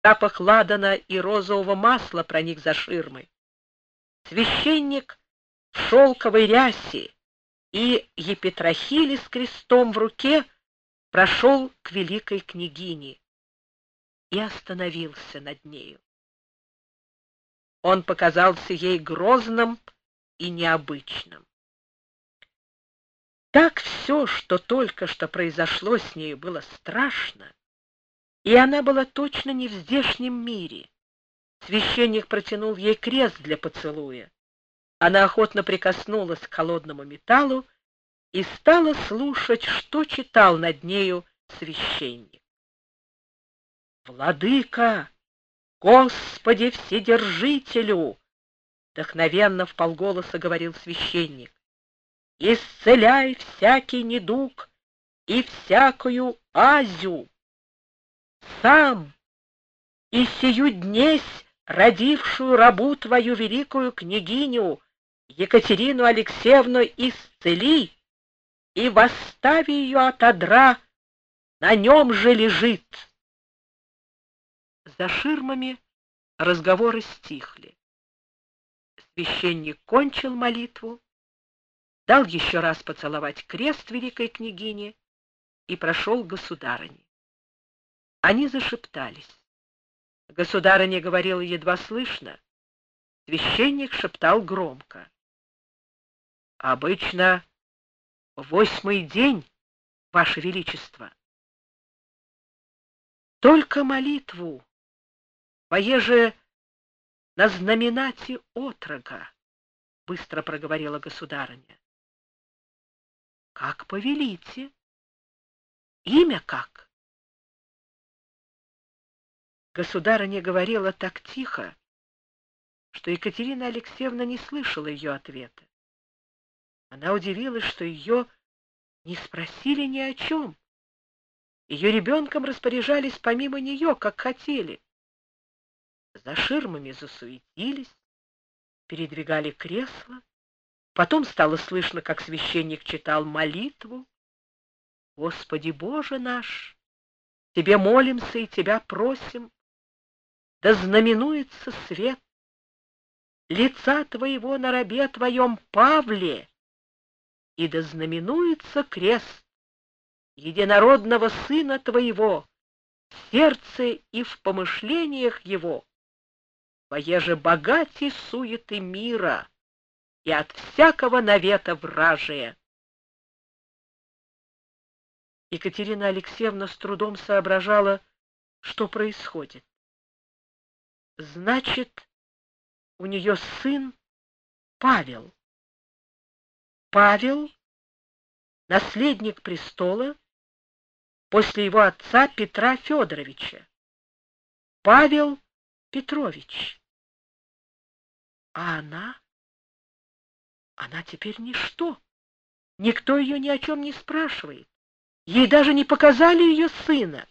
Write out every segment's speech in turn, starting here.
Запах ладана и розового масла проник за ширмы. Священник в шелковой рясе и епитрахиле с крестом в руке прошел к великой княгине и остановился над нею. Он показался ей грозным и необычным. Так все, что только что произошло с нею, было страшно, и она была точно не в здешнем мире. Священник протянул ей крест для поцелуя. Она охотно прикоснулась к холодному металлу и стала слушать, что читал над нею священник. «Владыка, Господи Вседержителю!» — вдохновенно вполголоса говорил священник. «Исцеляй всякий недуг и всякую азю! Сам и сию днесь родившую рабу твою великую княгиню Екатерину Алексеевну исцели и восстави ее от одра, на нем же лежит». За ширмами разговоры стихли. Священник кончил молитву, дал еще раз поцеловать крест великой княгине и прошел к государыне. Они зашептались. Государыня говорила едва слышно, священник шептал громко. «Обычно 8-й день, Ваше Величество». «Только молитву, поеже на знаменате отрога», — быстро проговорила государыня. «Как повелите? Имя как?» Государыня говорила так тихо, что Екатерина Алексеевна не слышала ее ответа. Она удивилась, что ее не спросили ни о чем. Ее ребенком распоряжались помимо нее, как хотели. За ширмами засуетились, передвигали кресла. Потом стало слышно, как священник читал молитву. «Господи Боже наш, Тебе молимся и Тебя просим, да знаменуется свет лица Твоего на рабе Твоем Павле, и да знаменуется крест единородного Сына Твоего в сердце и в помышлениях Его, поеже богати суеты мира и от всякого навета вражия». Екатерина Алексеевна с трудом соображала, что происходит. Значит, у нее сын Павел. Павел — наследник престола после его отца Петра Федоровича. Павел Петрович. А она теперь ничто. Никто ее ни о чем не спрашивает. Ей даже не показали ее сына.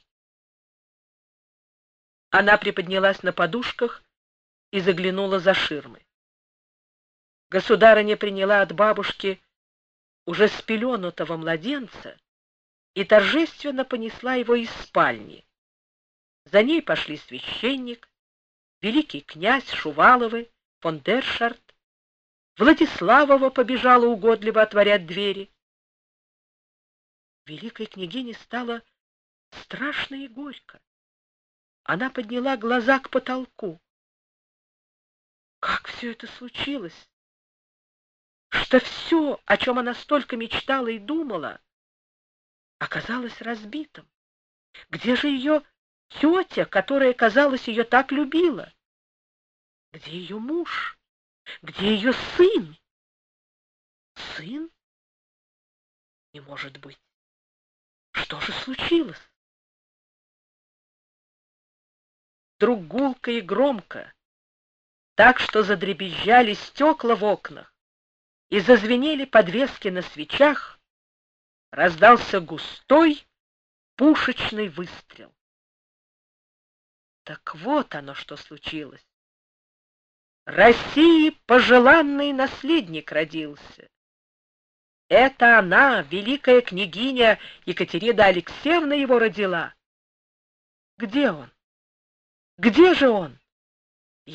Она приподнялась на подушках и заглянула за ширмы. Государыня приняла от бабушки уже спеленутого младенца и торжественно понесла его из спальни. За ней пошли священник, великий князь Шуваловы, фон Дершарт. Владиславова побежала угодливо отворять двери. Великой княгине стало страшно и горько. Она подняла глаза к потолку. Как все это случилось? Что все, о чем она столько мечтала и думала, оказалось разбитым. Где же ее тетя, которая, казалось, ее так любила? Где ее муж? Где ее сын? Сын? Не может быть. Что же случилось? Вдруг гулко и громко, так что задребезжали стекла в окнах и зазвенели подвески на свечах, раздался густой пушечный выстрел. Так вот оно, что случилось. России пожеланный наследник родился. Это она, великая княгиня Екатерина Алексеевна, его родила. Где он? Где же он?